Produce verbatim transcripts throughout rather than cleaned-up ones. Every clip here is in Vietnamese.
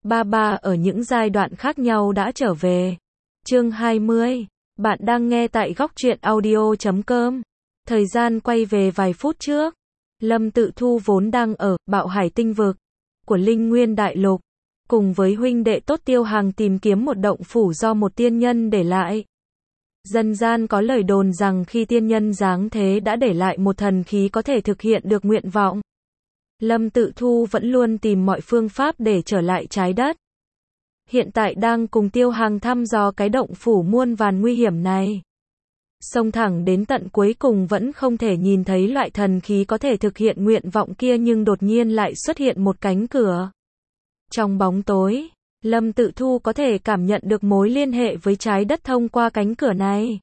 Ba ba ở những giai đoạn khác nhau đã trở về. Chương hai mươi. Bạn đang nghe tại góc truyện audio chấm com. Thời gian quay về vài phút trước. Lâm Tự Thu vốn đang ở Bạo Hải tinh vực của Linh Nguyên Đại Lục, cùng với huynh đệ tốt Tiêu Hằng tìm kiếm một động phủ do một tiên nhân để lại. Dân gian có lời đồn rằng khi tiên nhân giáng thế đã để lại một thần khí có thể thực hiện được nguyện vọng. Lâm Tự Thu vẫn luôn tìm mọi phương pháp để trở lại trái đất. Hiện tại đang cùng Tiêu Hằng thăm dò cái động phủ muôn vàn nguy hiểm này. Xông thẳng đến tận cuối cùng vẫn không thể nhìn thấy loại thần khí có thể thực hiện nguyện vọng kia, nhưng đột nhiên lại xuất hiện một cánh cửa. Trong bóng tối, Lâm Tự Thu có thể cảm nhận được mối liên hệ với trái đất thông qua cánh cửa này.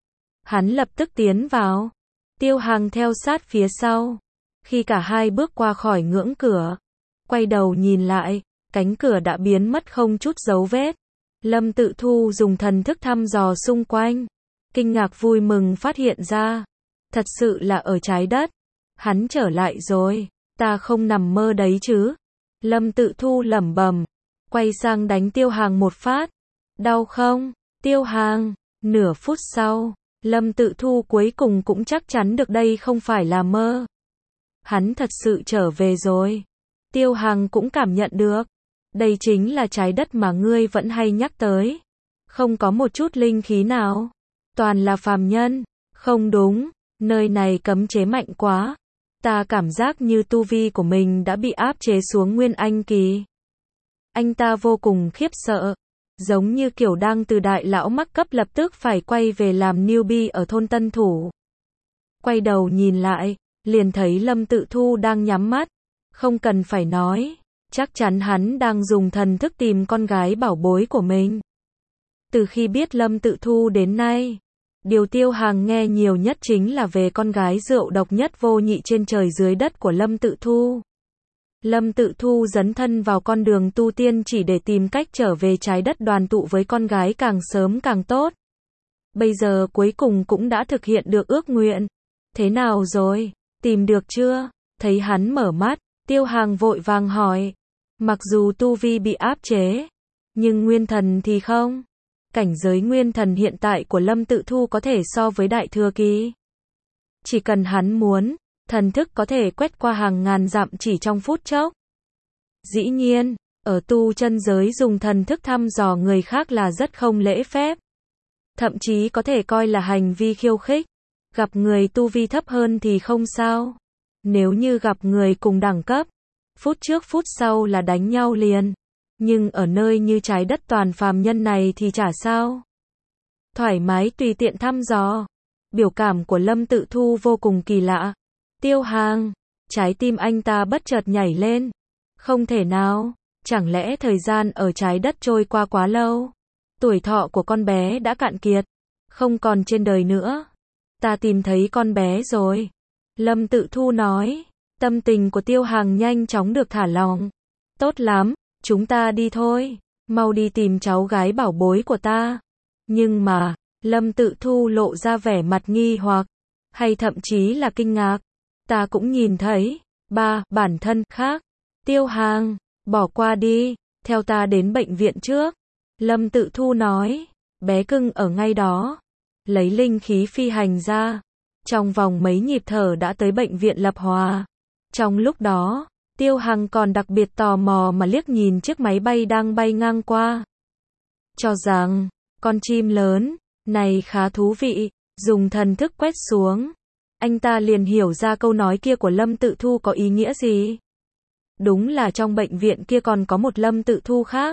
Hắn lập tức tiến vào. Tiêu Hằng theo sát phía sau. Khi cả hai bước qua khỏi ngưỡng cửa, quay đầu nhìn lại, cánh cửa đã biến mất không chút dấu vết. Lâm Tự Thu dùng thần thức thăm dò xung quanh, kinh ngạc vui mừng phát hiện ra, thật sự là ở trái đất. Hắn trở lại rồi, ta không nằm mơ đấy chứ. Lâm Tự Thu lẩm bẩm, quay sang đánh Tiêu Hằng một phát. Đau không, Tiêu Hằng? Nửa phút sau, Lâm Tự Thu cuối cùng cũng chắc chắn được đây không phải là mơ. Hắn thật sự trở về rồi. Tiêu Hằng cũng cảm nhận được. Đây chính là trái đất mà ngươi vẫn hay nhắc tới. Không có một chút linh khí nào. Toàn là phàm nhân. Không đúng, nơi này cấm chế mạnh quá. Ta cảm giác như tu vi của mình đã bị áp chế xuống Nguyên Anh kỳ. Anh ta vô cùng khiếp sợ. Giống như kiểu đang từ đại lão mắc cấp lập tức phải quay về làm newbie ở thôn Tân Thủ. Quay đầu nhìn lại, liền thấy Lâm Tự Thu đang nhắm mắt. Không cần phải nói, chắc chắn hắn đang dùng thần thức tìm con gái bảo bối của mình. Từ khi biết Lâm Tự Thu đến nay, điều Tiêu Hằng nghe nhiều nhất chính là về con gái rượu độc nhất vô nhị trên trời dưới đất của Lâm Tự Thu. Lâm Tự Thu dấn thân vào con đường tu tiên chỉ để tìm cách trở về trái đất đoàn tụ với con gái càng sớm càng tốt. Bây giờ cuối cùng cũng đã thực hiện được ước nguyện. Thế nào rồi? Tìm được chưa? Thấy hắn mở mắt, Tiêu Hằng vội vàng hỏi. Mặc dù tu vi bị áp chế, nhưng nguyên thần thì không. Cảnh giới nguyên thần hiện tại của Lâm Tự Thu có thể so với đại thừa kỳ. Chỉ cần hắn muốn, thần thức có thể quét qua hàng ngàn dặm chỉ trong phút chốc. Dĩ nhiên, ở tu chân giới dùng thần thức thăm dò người khác là rất không lễ phép. Thậm chí có thể coi là hành vi khiêu khích. Gặp người tu vi thấp hơn thì không sao. Nếu như gặp người cùng đẳng cấp, phút trước phút sau là đánh nhau liền. Nhưng ở nơi như trái đất toàn phàm nhân này thì chả sao. Thoải mái tùy tiện thăm dò. Biểu cảm của Lâm Tự Thu vô cùng kỳ lạ. Tiêu Hằng, trái tim anh ta bất chợt nhảy lên. Không thể nào, chẳng lẽ thời gian ở trái đất trôi qua quá lâu. Tuổi thọ của con bé đã cạn kiệt, không còn trên đời nữa. Ta tìm thấy con bé rồi. Lâm Tự Thu nói. Tâm tình của Tiêu Hằng nhanh chóng được thả lỏng. Tốt lắm, chúng ta đi thôi. Mau đi tìm cháu gái bảo bối của ta. Nhưng mà, Lâm Tự Thu lộ ra vẻ mặt nghi hoặc, hay thậm chí là kinh ngạc. Ta cũng nhìn thấy, ba, bản thân khác. Tiêu Hằng, bỏ qua đi, theo ta đến bệnh viện trước. Lâm Tự Thu nói. Bé cưng ở ngay đó. Lấy linh khí phi hành ra. Trong vòng mấy nhịp thở đã tới bệnh viện Lập Hòa. Trong lúc đó, Tiêu Hằng còn đặc biệt tò mò mà liếc nhìn chiếc máy bay đang bay ngang qua. Cho rằng, con chim lớn, này khá thú vị, dùng thần thức quét xuống. Anh ta liền hiểu ra câu nói kia của Lâm Tự Thu có ý nghĩa gì. Đúng là trong bệnh viện kia còn có một Lâm Tự Thu khác.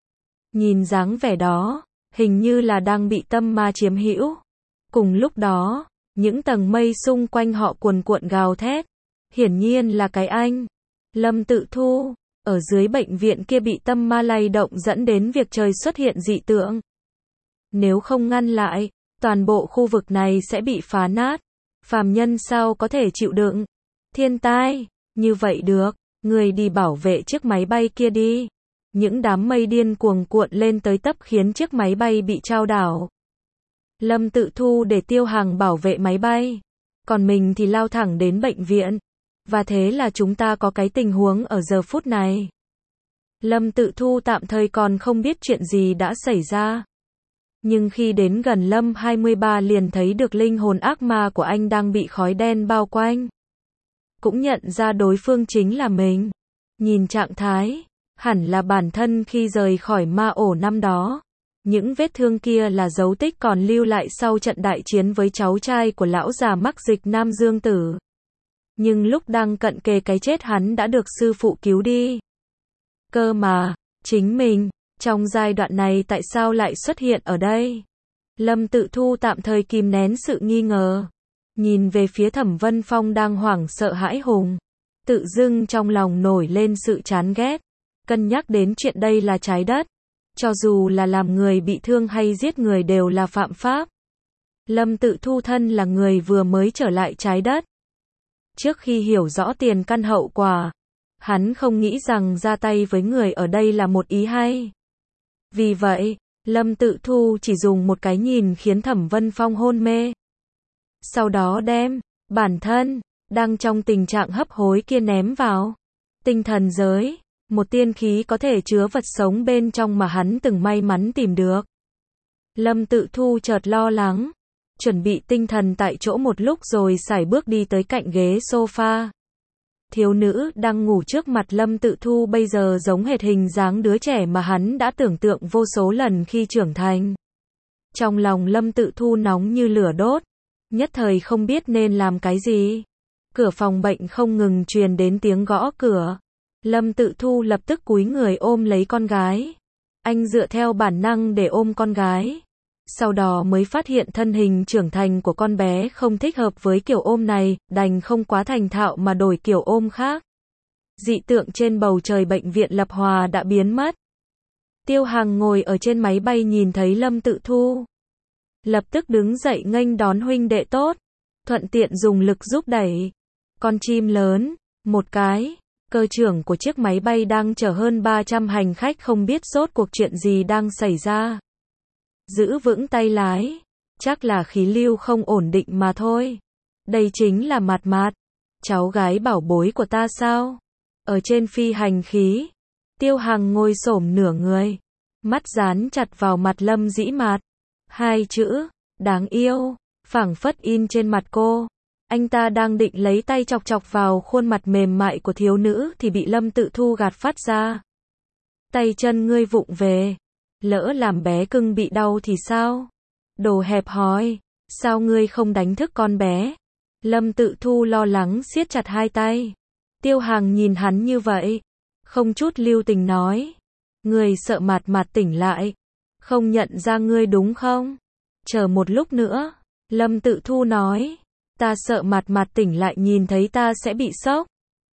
Nhìn dáng vẻ đó, hình như là đang bị tâm ma chiếm hữu. Cùng lúc đó, những tầng mây xung quanh họ cuồn cuộn gào thét. Hiển nhiên là cái anh Lâm Tự Thu ở dưới bệnh viện kia bị tâm ma lay động dẫn đến việc trời xuất hiện dị tượng. Nếu không ngăn lại, toàn bộ khu vực này sẽ bị phá nát. Phàm nhân sao có thể chịu đựng thiên tai như vậy được. Người đi bảo vệ chiếc máy bay kia đi. Những đám mây điên cuồng cuộn lên tới tấp khiến chiếc máy bay bị chao đảo. Lâm Tự Thu để Tiêu Hằng bảo vệ máy bay, còn mình thì lao thẳng đến bệnh viện. Và thế là chúng ta có cái tình huống ở giờ phút này. Lâm Tự Thu tạm thời còn không biết chuyện gì đã xảy ra. Nhưng khi đến gần Lâm hai mươi ba liền thấy được linh hồn ác ma của anh đang bị khói đen bao quanh. Cũng nhận ra đối phương chính là mình. Nhìn trạng thái, hẳn là bản thân khi rời khỏi ma ổ năm đó. Những vết thương kia là dấu tích còn lưu lại sau trận đại chiến với cháu trai của lão già mắc dịch Nam Dương Tử. Nhưng lúc đang cận kề cái chết hắn đã được sư phụ cứu đi. Cơ mà, chính mình, trong giai đoạn này tại sao lại xuất hiện ở đây? Lâm Tự Thu tạm thời kìm nén sự nghi ngờ. Nhìn về phía Thẩm Vân Phong đang hoảng sợ hãi hùng. Tự dưng trong lòng nổi lên sự chán ghét. Cân nhắc đến chuyện đây là trái đất. Cho dù là làm người bị thương hay giết người đều là phạm pháp. Lâm Tự Thu thân là người vừa mới trở lại trái đất. Trước khi hiểu rõ tiền căn hậu quả, hắn không nghĩ rằng ra tay với người ở đây là một ý hay. Vì vậy, Lâm Tự Thu chỉ dùng một cái nhìn khiến Thẩm Vân Phong hôn mê. Sau đó đem bản thân đang trong tình trạng hấp hối kia ném vào tinh thần giới, một tiên khí có thể chứa vật sống bên trong mà hắn từng may mắn tìm được. Lâm Tự Thu chợt lo lắng, chuẩn bị tinh thần tại chỗ một lúc rồi sải bước đi tới cạnh ghế sofa. Thiếu nữ đang ngủ trước mặt Lâm Tự Thu bây giờ giống hệt hình dáng đứa trẻ mà hắn đã tưởng tượng vô số lần khi trưởng thành. Trong lòng Lâm Tự Thu nóng như lửa đốt, nhất thời không biết nên làm cái gì. Cửa phòng bệnh không ngừng truyền đến tiếng gõ cửa. Lâm Tự Thu lập tức cúi người ôm lấy con gái. Anh dựa theo bản năng để ôm con gái. Sau đó mới phát hiện thân hình trưởng thành của con bé không thích hợp với kiểu ôm này, đành không quá thành thạo mà đổi kiểu ôm khác. Dị tượng trên bầu trời bệnh viện Lập Hòa đã biến mất. Tiêu Hằng ngồi ở trên máy bay nhìn thấy Lâm Tự Thu. Lập tức đứng dậy nghênh đón huynh đệ tốt. Thuận tiện dùng lực giúp đẩy con chim lớn, một cái. Cơ trưởng của chiếc máy bay đang chở hơn ba trăm hành khách không biết rốt cuộc chuyện gì đang xảy ra. Giữ vững tay lái, chắc là khí lưu không ổn định mà thôi. Đây chính là Mạt Mạt, cháu gái bảo bối của ta sao? Ở trên phi hành khí, Tiêu Hằng ngồi xổm nửa người, mắt dán chặt vào mặt Lâm Dĩ Mạt. Hai chữ, đáng yêu, phảng phất in trên mặt cô. Anh ta đang định lấy tay chọc chọc vào khuôn mặt mềm mại của thiếu nữ thì bị Lâm Tự Thu gạt phát ra. Tay chân ngươi vụng về, lỡ làm bé cưng bị đau thì sao? Đồ hẹp hòi, sao ngươi không đánh thức con bé? Lâm Tự Thu lo lắng siết chặt hai tay. Tiêu Hằng nhìn hắn như vậy, không chút lưu tình nói. Ngươi sợ Mạt Mạt tỉnh lại, không nhận ra ngươi đúng không? Chờ một lúc nữa, Lâm Tự Thu nói. Ta sợ Mạt Mạt tỉnh lại nhìn thấy ta sẽ bị sốc.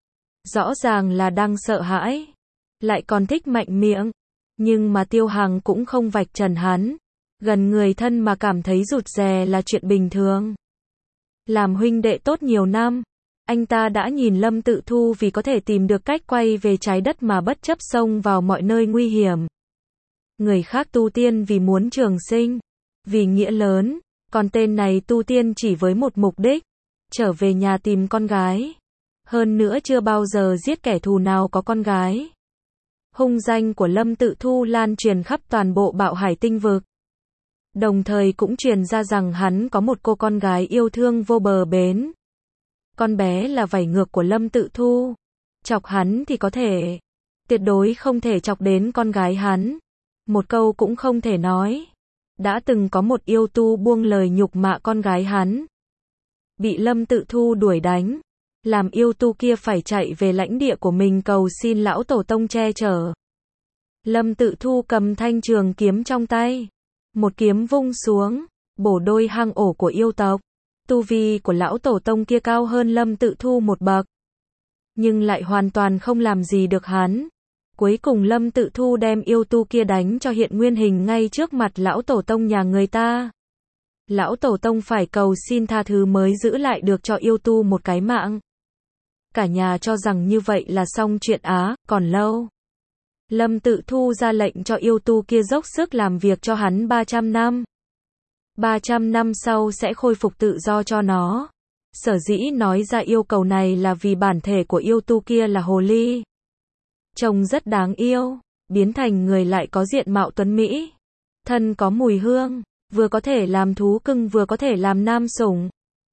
Rõ ràng là đang sợ hãi, lại còn thích mạnh miệng. Nhưng mà Tiêu Hằng cũng không vạch trần hắn. Gần người thân mà cảm thấy rụt rè là chuyện bình thường. Làm huynh đệ tốt nhiều năm, anh ta đã nhìn Lâm Tự Thu vì có thể tìm được cách quay về trái đất mà bất chấp xông vào mọi nơi nguy hiểm. Người khác tu tiên vì muốn trường sinh, vì nghĩa lớn. Còn tên này tu tiên chỉ với một mục đích, trở về nhà tìm con gái. Hơn nữa chưa bao giờ giết kẻ thù nào có con gái. Hung danh của Lâm Tự Thu lan truyền khắp toàn bộ Bạo Hải tinh vực. Đồng thời cũng truyền ra rằng hắn có một cô con gái yêu thương vô bờ bến. Con bé là vảy ngược của Lâm Tự Thu. Chọc hắn thì có thể, tuyệt đối không thể chọc đến con gái hắn. Một câu cũng không thể nói. Đã từng có một yêu tu buông lời nhục mạ con gái hắn. Bị Lâm Tự Thu đuổi đánh. Làm yêu tu kia phải chạy về lãnh địa của mình cầu xin lão tổ tông che chở. Lâm Tự Thu cầm thanh trường kiếm trong tay. Một kiếm vung xuống, bổ đôi hang ổ của yêu tộc. Tu vi của lão tổ tông kia cao hơn Lâm Tự Thu một bậc. Nhưng lại hoàn toàn không làm gì được hắn. Cuối cùng Lâm Tự Thu đem yêu tu kia đánh cho hiện nguyên hình ngay trước mặt lão tổ tông nhà người ta. Lão tổ tông phải cầu xin tha thứ mới giữ lại được cho yêu tu một cái mạng. Cả nhà cho rằng như vậy là xong chuyện á, còn lâu. Lâm Tự Thu ra lệnh cho yêu tu kia dốc sức làm việc cho hắn ba trăm năm. ba trăm năm sau sẽ khôi phục tự do cho nó. Sở dĩ nói ra yêu cầu này là vì bản thể của yêu tu kia là hồ ly. trông rất đáng yêu, biến thành người lại có diện mạo tuấn mỹ, thân có mùi hương, vừa có thể làm thú cưng vừa có thể làm nam sủng.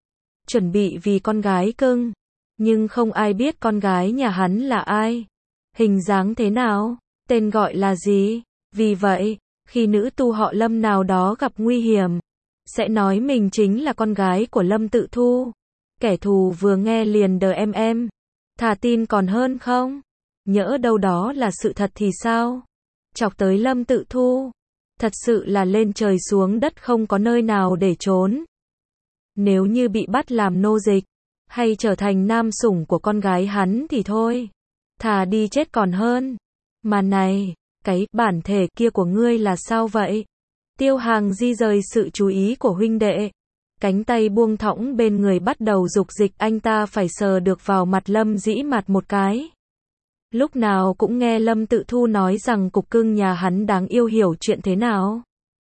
Chuẩn bị vì con gái cưng, nhưng không ai biết con gái nhà hắn là ai, hình dáng thế nào, tên gọi là gì. Vì vậy, khi nữ tu họ Lâm nào đó gặp nguy hiểm, sẽ nói mình chính là con gái của Lâm Tự Thu. Kẻ thù vừa nghe liền đờ em em, thà tin còn hơn không? Nhỡ đâu đó là sự thật thì sao? Chọc tới Lâm Tự Thu, thật sự là lên trời xuống đất không có nơi nào để trốn. Nếu như bị bắt làm nô dịch, hay trở thành nam sủng của con gái hắn thì thôi, thà đi chết còn hơn. Mà này, cái bản thể kia của ngươi là sao vậy? Tiêu Hàng di rời sự chú ý của huynh đệ, cánh tay buông thõng bên người bắt đầu dục dịch, anh ta phải sờ được vào mặt Lâm Dĩ Mạt một cái. Lúc nào cũng nghe Lâm Tự Thu nói rằng cục cưng nhà hắn đáng yêu hiểu chuyện thế nào.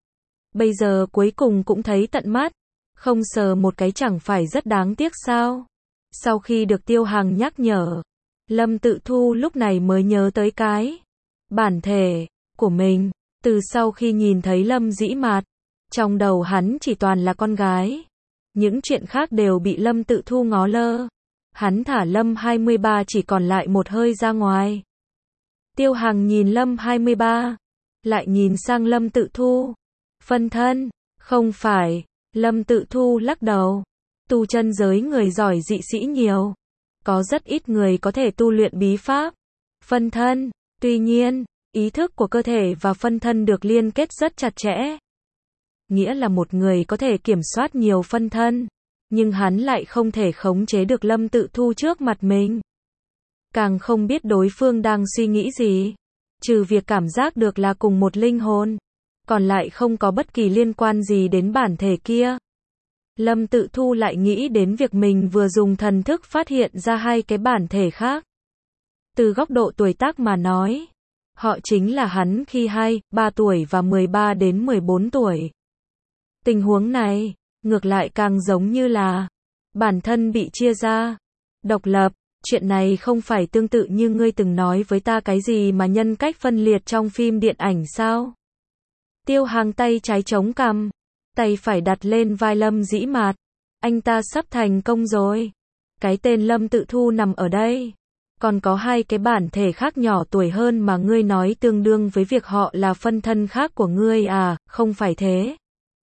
Bây giờ cuối cùng cũng thấy tận mắt, không sờ một cái chẳng phải rất đáng tiếc sao? Sau khi được Tiêu Hàng nhắc nhở, Lâm Tự Thu lúc này mới nhớ tới cái bản thể của mình. Từ sau khi nhìn thấy Lâm Dĩ Mạt, trong đầu hắn chỉ toàn là con gái. Những chuyện khác đều bị Lâm Tự Thu ngó lơ. Hắn thả Lâm hai mươi ba chỉ còn lại một hơi ra ngoài. Tiêu Hàng nhìn Lâm hai mươi ba, lại nhìn sang Lâm Tự Thu. Phân thân, không phải. Lâm Tự Thu lắc đầu. Tu chân giới người giỏi dị sĩ nhiều, có rất ít người có thể tu luyện bí pháp phân thân. Tuy nhiên, ý thức của cơ thể và phân thân được liên kết rất chặt chẽ. Nghĩa là một người có thể kiểm soát nhiều phân thân, nhưng hắn lại không thể khống chế được Lâm Tự Thu trước mặt mình. Càng không biết đối phương đang suy nghĩ gì, trừ việc cảm giác được là cùng một linh hồn, còn lại không có bất kỳ liên quan gì đến bản thể kia. Lâm Tự Thu lại nghĩ đến việc mình vừa dùng thần thức phát hiện ra hai cái bản thể khác. Từ góc độ tuổi tác mà nói, họ chính là hắn khi hai, ba tuổi và mười ba đến mười bốn tuổi. Tình huống này, ngược lại càng giống như là bản thân bị chia ra, độc lập. Chuyện này không phải tương tự như ngươi từng nói với ta cái gì mà nhân cách phân liệt trong phim điện ảnh sao? Tiêu Hàng tay trái chống cằm, tay phải đặt lên vai Lâm Dĩ Mạt. Anh ta sắp thành công rồi. Cái tên Lâm Tự Thu nằm ở đây. Còn có hai cái bản thể khác nhỏ tuổi hơn mà ngươi nói tương đương với việc họ là phân thân khác của ngươi à, không phải thế.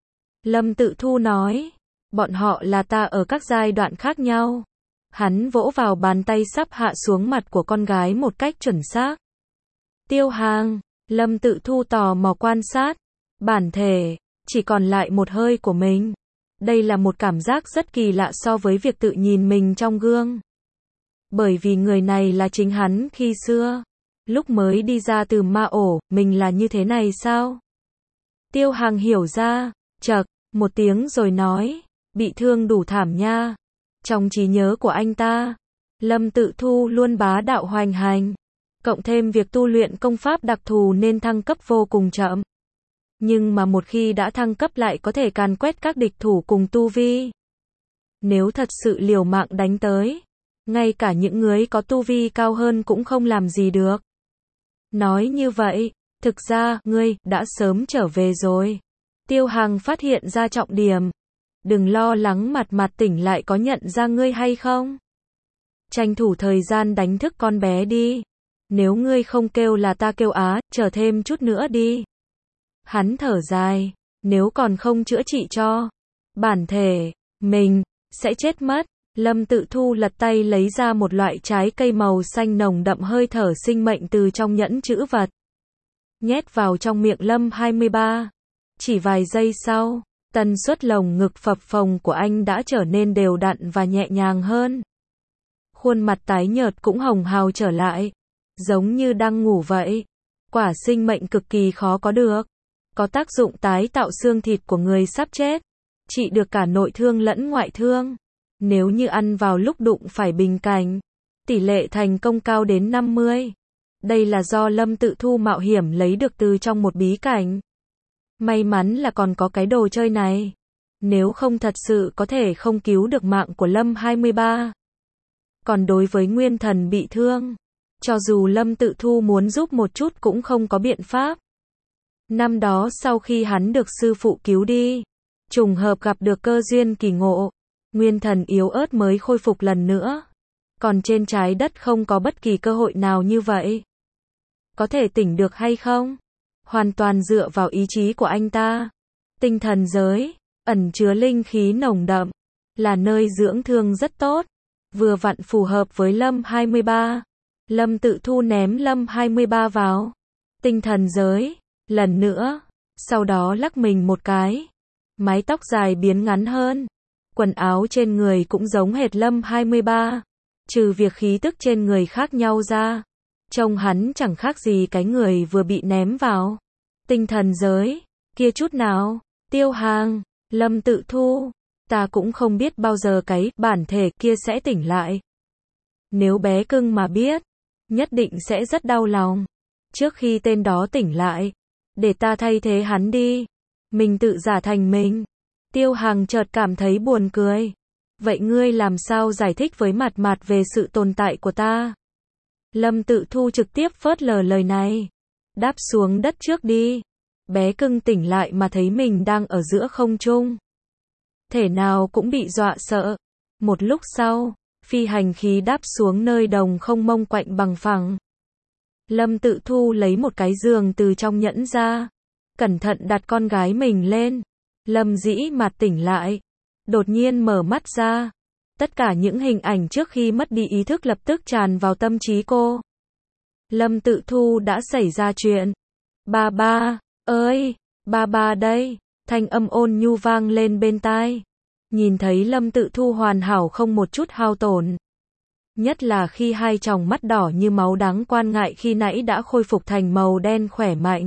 Lâm Tự Thu nói, bọn họ là ta ở các giai đoạn khác nhau. Hắn vỗ vào bàn tay sắp hạ xuống mặt của con gái một cách chuẩn xác. Tiêu Hàng, Lâm Tự Thu tò mò quan sát, bản thể, chỉ còn lại một hơi của mình. Đây là một cảm giác rất kỳ lạ so với việc tự nhìn mình trong gương. Bởi vì người này là chính hắn khi xưa. Lúc mới đi ra từ ma ổ, mình là như thế này sao? Tiêu Hàng hiểu ra, chậc, một tiếng rồi nói, bị thương đủ thảm nha. Trong trí nhớ của anh ta, Lâm Tự Thu luôn bá đạo hoành hành. Cộng thêm việc tu luyện công pháp đặc thù nên thăng cấp vô cùng chậm. Nhưng mà một khi đã thăng cấp lại có thể càn quét các địch thủ cùng tu vi. Nếu thật sự liều mạng đánh tới, ngay cả những người có tu vi cao hơn cũng không làm gì được. Nói như vậy, thực ra, ngươi, đã sớm trở về rồi. Tiêu Hàng phát hiện ra trọng điểm. Đừng lo lắng mặt mặt tỉnh lại có nhận ra ngươi hay không. Tranh thủ thời gian đánh thức con bé đi. Nếu ngươi không kêu là ta kêu á, chờ thêm chút nữa đi. Hắn thở dài, nếu còn không chữa trị cho bản thể, mình, sẽ chết mất. Lâm Tự Thu lật tay lấy ra một loại trái cây màu xanh nồng đậm hơi thở sinh mệnh từ trong nhẫn trữ vật. Nhét vào trong miệng Lâm hai mươi ba. Chỉ vài giây sau, tần suất lồng ngực phập phồng của anh đã trở nên đều đặn và nhẹ nhàng hơn. Khuôn mặt tái nhợt cũng hồng hào trở lại, giống như đang ngủ vậy. Quả sinh mệnh cực kỳ khó có được. Có tác dụng tái tạo xương thịt của người sắp chết, trị được cả nội thương lẫn ngoại thương. Nếu như ăn vào lúc đụng phải bình cảnh, tỷ lệ thành công cao đến năm mươi. Đây là do Lâm Tự Thu mạo hiểm lấy được từ trong một bí cảnh. May mắn là còn có cái đồ chơi này. Nếu không thật sự có thể không cứu được mạng của Lâm hai mươi ba. Còn đối với nguyên thần bị thương, Cho dù Lâm Tự Thu muốn giúp một chút cũng không có biện pháp. Năm đó sau khi hắn được sư phụ cứu đi, trùng hợp gặp được cơ duyên kỳ ngộ, nguyên thần yếu ớt mới khôi phục lần nữa. Còn trên trái đất không có bất kỳ cơ hội nào như vậy. Có thể tỉnh được hay không? Hoàn toàn dựa vào ý chí của anh ta. Tinh thần giới, ẩn chứa linh khí nồng đậm, là nơi dưỡng thương rất tốt, vừa vặn phù hợp với Lâm hai mươi ba. Lâm Tự Thu ném Lâm hai mươi ba vào tinh thần giới, lần nữa, sau đó lắc mình một cái. Mái tóc dài biến ngắn hơn, quần áo trên người cũng giống hệt Lâm hai mươi ba, trừ việc khí tức trên người khác nhau ra, trông hắn chẳng khác gì cái người vừa bị ném vào tinh thần giới kia chút nào. Tiêu Hàng, Lâm Tự Thu, ta cũng không biết bao giờ cái bản thể kia sẽ tỉnh lại. Nếu bé cưng mà biết, nhất định sẽ rất đau lòng. Trước khi tên đó tỉnh lại, để ta thay thế hắn đi. Mình tự giả thành mình. Tiêu Hàng chợt cảm thấy buồn cười. Vậy ngươi làm sao giải thích với Mạt Mạt về sự tồn tại của ta? Lâm Tự Thu trực tiếp phớt lờ lời này. Đáp xuống đất trước đi. Bé cưng tỉnh lại mà thấy mình đang ở giữa không trung, thể nào cũng bị dọa sợ. Một lúc sau, phi hành khí đáp xuống nơi đồng không mông quạnh bằng phẳng. Lâm Tự Thu lấy một cái giường từ trong nhẫn ra, cẩn thận đặt con gái mình lên. Lâm Dĩ Mạt tỉnh lại, đột nhiên mở mắt ra. Tất cả những hình ảnh trước khi mất đi ý thức lập tức tràn vào tâm trí cô. Lâm Tự Thu đã xảy ra chuyện. Ba ba, ơi, ba ba đây, thanh âm ôn nhu vang lên bên tai. Nhìn thấy Lâm Tự Thu hoàn hảo không một chút hao tổn. Nhất là khi hai tròng mắt đỏ như máu đáng quan ngại khi nãy đã khôi phục thành màu đen khỏe mạnh.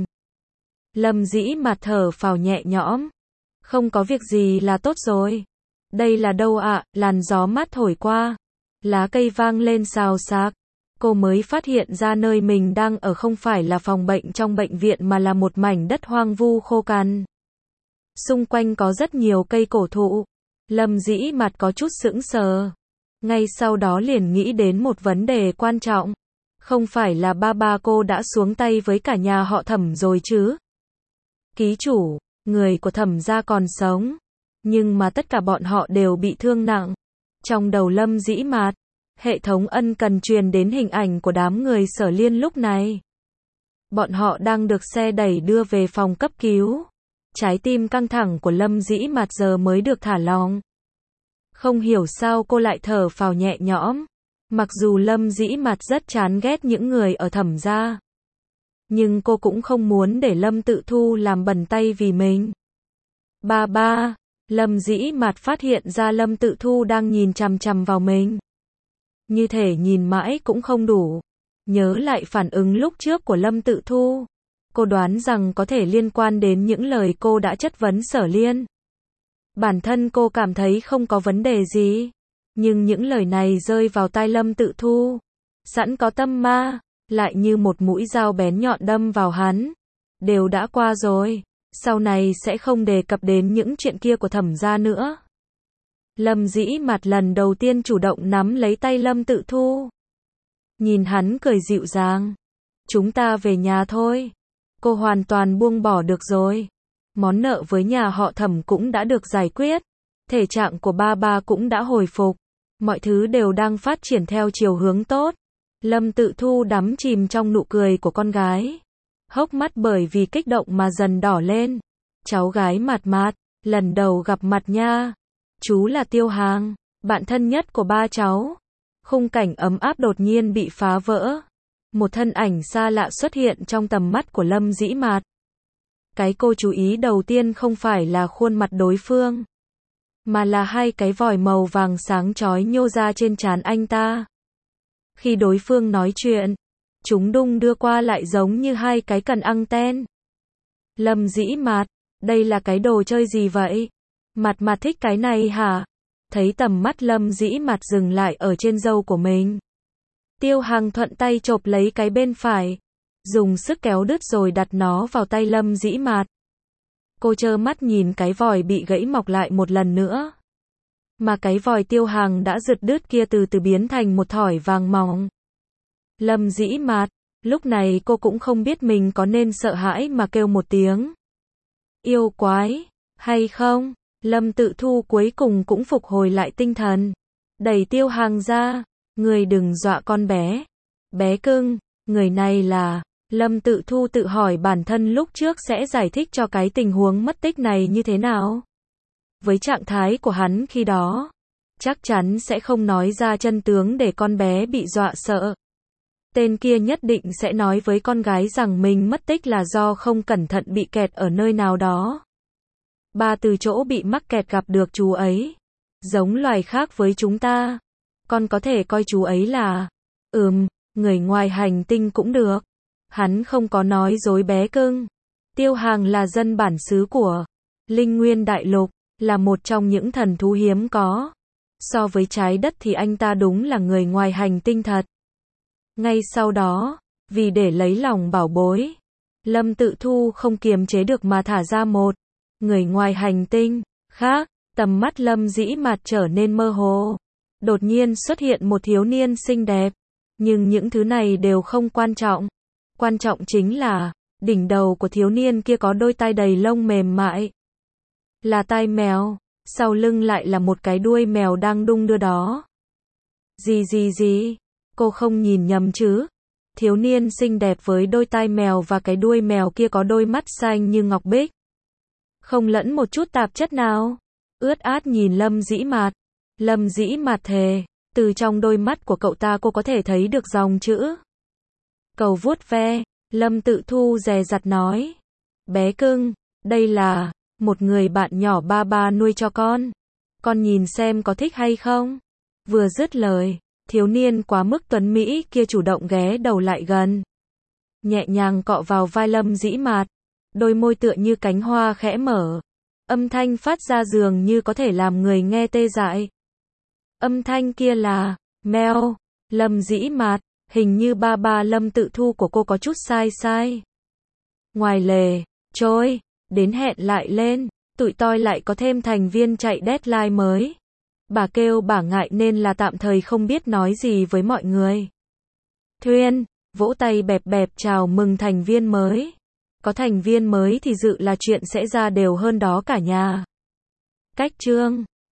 Lâm Dĩ Mạt thở phào nhẹ nhõm. Không có việc gì là tốt rồi. Đây là đâu ạ? À? Làn gió mát thổi qua, lá cây vang lên xào xạc. Cô mới phát hiện ra nơi mình đang ở không phải là phòng bệnh trong bệnh viện mà là một mảnh đất hoang vu khô cằn. Xung quanh có rất nhiều cây cổ thụ. Lâm Dĩ Mạt có chút sững sờ. Ngay sau đó liền nghĩ đến một vấn đề quan trọng. Không phải là ba ba cô đã xuống tay với cả nhà họ Thẩm rồi chứ? Ký chủ, người của Thẩm gia còn sống, nhưng mà tất cả bọn họ đều bị thương nặng. Trong đầu Lâm Dĩ Mạt, hệ thống ân cần truyền đến hình ảnh của đám người Sở Liên lúc này. Bọn họ đang được xe đẩy đưa về phòng cấp cứu. Trái tim căng thẳng của Lâm Dĩ Mạt giờ mới được thả lỏng. Không hiểu sao cô lại thở phào nhẹ nhõm. Mặc dù Lâm Dĩ Mạt rất chán ghét những người ở Thẩm gia, nhưng cô cũng không muốn để Lâm Tự Thu làm bẩn tay vì mình. Ba ba, Lâm Dĩ Mạt phát hiện ra Lâm Tự Thu đang nhìn chằm chằm vào mình. Như thể nhìn mãi cũng không đủ. Nhớ lại phản ứng lúc trước của Lâm Tự Thu, cô đoán rằng có thể liên quan đến những lời cô đã chất vấn Sở Liên. Bản thân cô cảm thấy không có vấn đề gì, nhưng những lời này rơi vào tai Lâm Tự Thu, sẵn có tâm ma, lại như một mũi dao bén nhọn đâm vào hắn. Đều đã qua rồi, sau này sẽ không đề cập đến những chuyện kia của Thẩm gia nữa. Lâm Dĩ Mạt lần đầu tiên chủ động nắm lấy tay Lâm Tự Thu. Nhìn hắn cười dịu dàng. Chúng ta về nhà thôi. Cô hoàn toàn buông bỏ được rồi. Món nợ với nhà họ Thẩm cũng đã được giải quyết. Thể trạng của ba ba cũng đã hồi phục. Mọi thứ đều đang phát triển theo chiều hướng tốt. Lâm Tự Thu đắm chìm trong nụ cười của con gái. Hốc mắt bởi vì kích động mà dần đỏ lên. Cháu gái Mạt Mạt, lần đầu gặp mặt nha. Chú là Tiêu Hàng, bạn thân nhất của ba cháu. Khung cảnh ấm áp đột nhiên bị phá vỡ. Một thân ảnh xa lạ xuất hiện trong tầm mắt của Lâm Dĩ Mạt. Cái cô chú ý đầu tiên không phải là khuôn mặt đối phương, mà là hai cái vòi màu vàng sáng chói nhô ra trên trán anh ta. Khi đối phương nói chuyện, chúng đung đưa qua lại giống như hai cái cần anten. Lâm Dĩ Mạt, đây là cái đồ chơi gì vậy? Mạt Mạt thích cái này hả? Thấy tầm mắt Lâm Dĩ Mạt dừng lại ở trên râu của mình, Tiêu Hàng thuận tay chộp lấy cái bên phải, dùng sức kéo đứt rồi đặt nó vào tay Lâm Dĩ Mạt. Cô trơ mắt nhìn cái vòi bị gãy mọc lại một lần nữa. Mà cái vòi Tiêu Hàng đã giật đứt kia từ từ biến thành một thỏi vàng mỏng. Lâm Dĩ Mạt, lúc này cô cũng không biết mình có nên sợ hãi mà kêu một tiếng yêu quái, hay không. Lâm Tự Thu cuối cùng cũng phục hồi lại tinh thần. Đẩy Tiêu Hàng ra, người đừng dọa con bé. Bé cưng, người này là... Lâm Tự Thu tự hỏi bản thân lúc trước sẽ giải thích cho cái tình huống mất tích này như thế nào. Với trạng thái của hắn khi đó, chắc chắn sẽ không nói ra chân tướng để con bé bị dọa sợ. Tên kia nhất định sẽ nói với con gái rằng mình mất tích là do không cẩn thận bị kẹt ở nơi nào đó. Ba từ chỗ bị mắc kẹt gặp được chú ấy. Giống loài khác với chúng ta. Con có thể coi chú ấy là... Ừm, người ngoài hành tinh cũng được. Hắn không có nói dối bé cưng. Tiêu Hàng là dân bản xứ của Linh Nguyên Đại Lục, là một trong những thần thú hiếm có. So với trái đất thì anh ta đúng là người ngoài hành tinh thật. Ngay sau đó, vì để lấy lòng bảo bối, Lâm Tự Thu không kiềm chế được mà thả ra một người ngoài hành tinh khác. Tầm mắt Lâm Dĩ Mạt trở nên mơ hồ. Đột nhiên xuất hiện một thiếu niên xinh đẹp. Nhưng những thứ này đều không quan trọng. Quan trọng chính là, đỉnh đầu của thiếu niên kia có đôi tai đầy lông mềm mại. Là tai mèo, sau lưng lại là một cái đuôi mèo đang đung đưa đó. Gì gì gì, cô không nhìn nhầm chứ? Thiếu niên xinh đẹp với đôi tai mèo và cái đuôi mèo kia có đôi mắt xanh như ngọc bích. Không lẫn một chút tạp chất nào. Ướt át nhìn Lâm Dĩ Mạt. Lâm Dĩ Mạt thề, từ trong đôi mắt của cậu ta cô có thể thấy được dòng chữ cầu vuốt ve. Lâm Tự Thu dè dặt nói, bé cưng, đây là một người bạn nhỏ ba ba nuôi cho con. Con nhìn xem có thích hay không. Vừa dứt lời, thiếu niên quá mức tuấn mỹ kia chủ động ghé đầu lại gần, nhẹ nhàng cọ vào vai Lâm Dĩ Mạt. Đôi môi tựa như cánh hoa khẽ mở. Âm thanh phát ra dường như có thể làm người nghe tê dại. Âm thanh kia là meo. Lâm Dĩ Mạt, hình như ba ba Lâm Tự Thu của cô có chút sai sai. Ngoài lề, trôi, đến hẹn lại lên, tụi tôi lại có thêm thành viên chạy deadline mới. Bà kêu bà ngại nên là tạm thời không biết nói gì với mọi người. Thuyên, vỗ tay bẹp bẹp chào mừng thành viên mới. Có thành viên mới thì dự là chuyện sẽ ra đều hơn đó cả nhà. Cách chương